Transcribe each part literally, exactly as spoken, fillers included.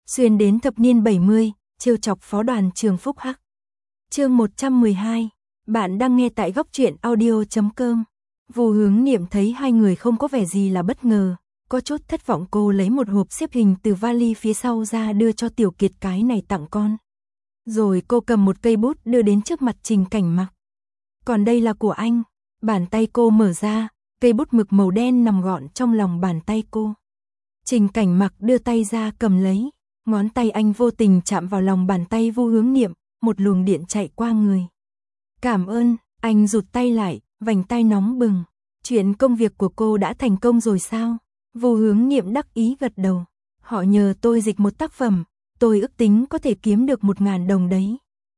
xuyên đến thập niên bảy mươi, trêu chọc phó đoàn trường Phúc Hắc. Chương một trăm mười hai, bạn đang nghe tại góc truyện audio chấm com. Vu Hướng Niệm thấy hai người không có vẻ gì là bất ngờ, có chút thất vọng. Cô lấy một hộp xếp hình từ vali phía sau ra đưa cho Tiểu Kiệt, cái này tặng con. Rồi cô cầm một cây bút đưa đến trước mặt Trình Cảnh Mặc. Còn đây là của anh. Bàn tay cô mở ra, cây bút mực màu đen nằm gọn trong lòng bàn tay cô. Trình Cảnh Mặc đưa tay ra cầm lấy, ngón tay anh vô tình chạm vào lòng bàn tay Vu Hướng Niệm, một luồng điện chạy qua người. Cảm ơn, anh rụt tay lại, vành tay nóng bừng. Chuyện công việc của cô đã thành công rồi sao? Vu Hướng Niệm đắc ý gật đầu. Họ nhờ tôi dịch một tác phẩm, tôi ước tính có thể kiếm được một ngàn đồng đấy.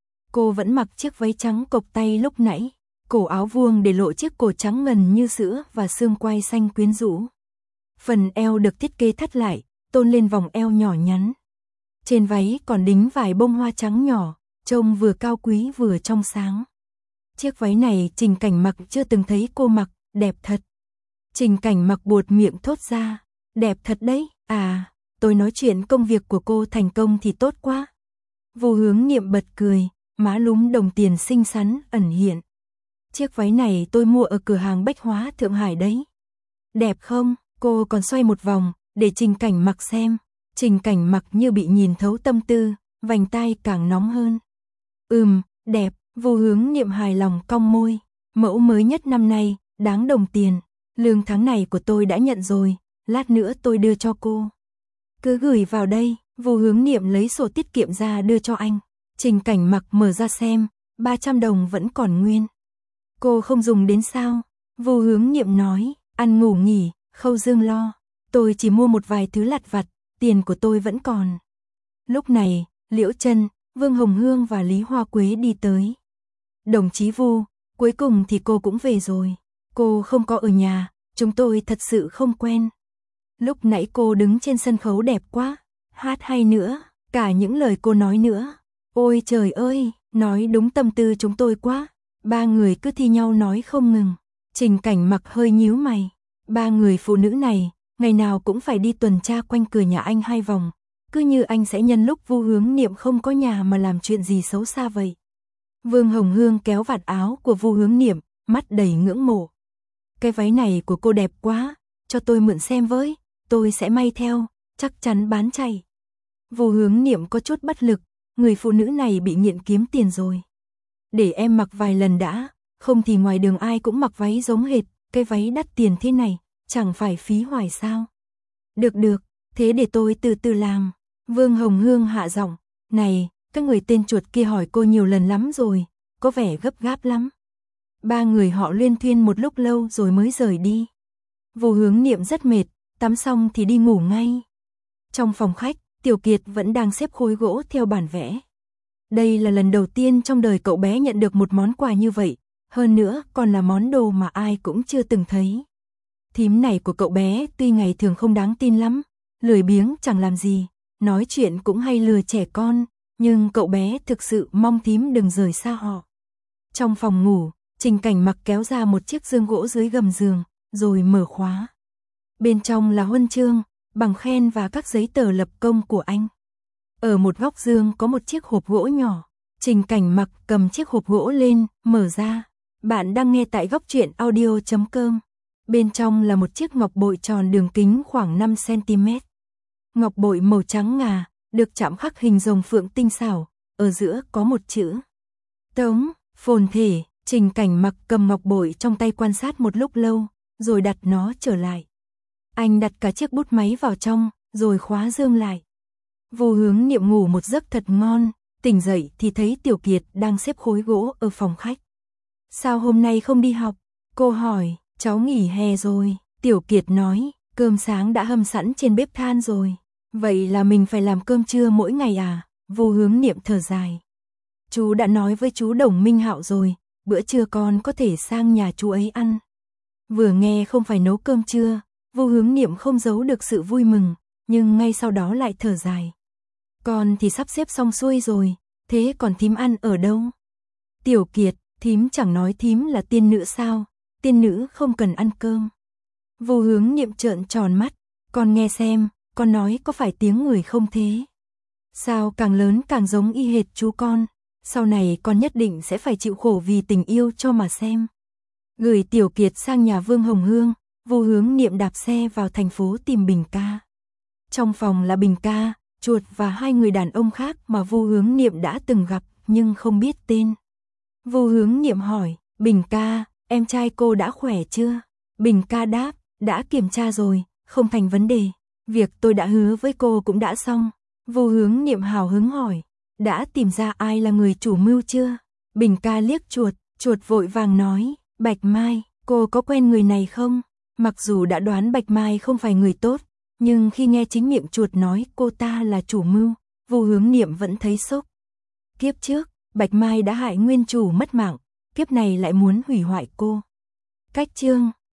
Cô vẫn mặc chiếc váy trắng cộc tay lúc nãy, cổ áo vuông để lộ chiếc cổ trắng ngần như sữa và xương quai xanh quyến rũ. Phần eo được thiết kế thắt lại, tôn lên vòng eo nhỏ nhắn. Trên váy còn đính vài bông hoa trắng nhỏ, trông vừa cao quý vừa trong sáng. Chiếc váy này Trình Cảnh Mặc chưa từng thấy cô mặc, đẹp thật. Trình Cảnh Mặc buột miệng thốt ra, đẹp thật đấy. À, tôi nói chuyện công việc của cô thành công thì tốt quá. Vu Hướng Niệm bật cười, má lúm đồng tiền xinh xắn ẩn hiện. Chiếc váy này tôi mua ở cửa hàng bách hóa Thượng Hải đấy. Đẹp không? Cô còn xoay một vòng để Trình Cảnh Mặc xem. Trình Cảnh Mặc như bị nhìn thấu tâm tư, vành tai càng nóng hơn. Ừm, đẹp. Vu Hướng Niệm hài lòng cong môi. Mẫu mới nhất năm nay, đáng đồng tiền. Lương tháng này của tôi đã nhận rồi, lát nữa tôi đưa cho cô. Cứ gửi vào đây. Vu Hướng Niệm lấy sổ tiết kiệm ra đưa cho anh. Trình Cảnh Mặc mở ra xem, ba trăm đồng vẫn còn nguyên. Cô không dùng đến sao? Vu Hướng Niệm nói, ăn ngủ nghỉ, Khâu Dương lo. Tôi chỉ mua một vài thứ lặt vặt, tiền của tôi vẫn còn. Lúc này, Liễu Trân, Vương Hồng Hương và Lý Hoa Quế đi tới. Đồng chí Vu, cuối cùng thì cô cũng về rồi. Cô không có ở nhà, chúng tôi thật sự không quen. Lúc nãy cô đứng trên sân khấu đẹp quá, hát hay nữa, cả những lời cô nói nữa. Ôi trời ơi, nói đúng tâm tư chúng tôi quá. Ba người cứ thi nhau nói không ngừng. Trình Cảnh Mặc hơi nhíu mày. Ba người phụ nữ này, ngày nào cũng phải đi tuần tra quanh cửa nhà anh hai vòng. Cứ như anh sẽ nhân lúc Vu Hướng Niệm không có nhà mà làm chuyện gì xấu xa vậy. Vương Hồng Hương kéo vạt áo của Vu Hướng Niệm, mắt đầy ngưỡng mộ. Cái váy này của cô đẹp quá, cho tôi mượn xem với, tôi sẽ may theo, chắc chắn bán chạy. Vu Hướng Niệm có chút bất lực, người phụ nữ này bị nghiện kiếm tiền rồi. Để em mặc vài lần đã, không thì ngoài đường ai cũng mặc váy giống hệt, cái váy đắt tiền thế này, chẳng phải phí hoài sao. Được được, thế để tôi từ từ làm. Vương Hồng Hương hạ giọng, này, các người tên chuột kia hỏi cô nhiều lần lắm rồi, có vẻ gấp gáp lắm. Ba người họ luyên thuyên một lúc lâu rồi mới rời đi. Vu Hướng Niệm rất mệt, tắm xong thì đi ngủ ngay. Trong phòng khách, Tiểu Kiệt vẫn đang xếp khối gỗ theo bản vẽ. Đây là lần đầu tiên trong đời cậu bé nhận được một món quà như vậy, hơn nữa còn là món đồ mà ai cũng chưa từng thấy. Thím này của cậu bé tuy ngày thường không đáng tin lắm, lười biếng chẳng làm gì, nói chuyện cũng hay lừa trẻ con, nhưng cậu bé thực sự mong thím đừng rời xa họ. Trong phòng ngủ, Trình Cảnh Mặc kéo ra một chiếc giường gỗ dưới gầm giường, rồi mở khóa. Bên trong là huân chương, bằng khen và các giấy tờ lập công của anh. Ở một góc giường có một chiếc hộp gỗ nhỏ. Trình Cảnh Mặc cầm chiếc hộp gỗ lên, mở ra. Bạn đang nghe tại góc truyện audio chấm com. Bên trong là một chiếc ngọc bội tròn đường kính khoảng năm xăng ti mét. Ngọc bội màu trắng ngà, được chạm khắc hình rồng phượng tinh xảo, ở giữa có một chữ Tống, phồn thể. Trình Cảnh Mặc cầm ngọc bội trong tay quan sát một lúc lâu, rồi đặt nó trở lại. Anh đặt cả chiếc bút máy vào trong, rồi khóa giường lại. Vu Hướng Niệm ngủ một giấc thật ngon, tỉnh dậy thì thấy Tiểu Kiệt đang xếp khối gỗ ở phòng khách. Sao hôm nay không đi học? Cô hỏi, cháu nghỉ hè rồi. Tiểu Kiệt nói, cơm sáng đã hâm sẵn trên bếp than rồi. Vậy là mình phải làm cơm trưa mỗi ngày à? Vu Hướng Niệm thở dài. Chú đã nói với chú Đồng Minh Hạo rồi, bữa trưa con có thể sang nhà chú ấy ăn. Vừa nghe không phải nấu cơm trưa, Vu Hướng Niệm không giấu được sự vui mừng, nhưng ngay sau đó lại thở dài. Con thì sắp xếp xong xuôi rồi, thế còn thím ăn ở đâu? Tiểu Kiệt, thím chẳng nói thím là tiên nữ sao? Tiên nữ không cần ăn cơm. Vu Hướng Niệm trợn tròn mắt, con nghe xem, con nói có phải tiếng người không thế? Sao càng lớn càng giống y hệt chú con, sau này con nhất định sẽ phải chịu khổ vì tình yêu cho mà xem. Gửi Tiểu Kiệt sang nhà Vương Hồng Hương, Vu Hướng Niệm đạp xe vào thành phố tìm Bình ca. Trong phòng là Bình ca, Chuột và hai người đàn ông khác mà Vu Hướng Niệm đã từng gặp nhưng không biết tên. Vu Hướng Niệm hỏi, Bình ca, em trai cô đã khỏe chưa? Bình ca đáp, đã kiểm tra rồi, không thành vấn đề. Việc tôi đã hứa với cô cũng đã xong. Vu Hướng Niệm hào hứng hỏi, đã tìm ra ai là người chủ mưu chưa? Bình ca liếc Chuột, Chuột vội vàng nói, Bạch Mai, cô có quen người này không? Mặc dù đã đoán Bạch Mai không phải người tốt, nhưng khi nghe chính miệng Chuột nói cô ta là chủ mưu, Vu Hướng Niệm vẫn thấy sốc. Kiếp trước, Bạch Mai đã hại nguyên chủ mất mạng, kiếp này lại muốn hủy hoại cô. Cách chương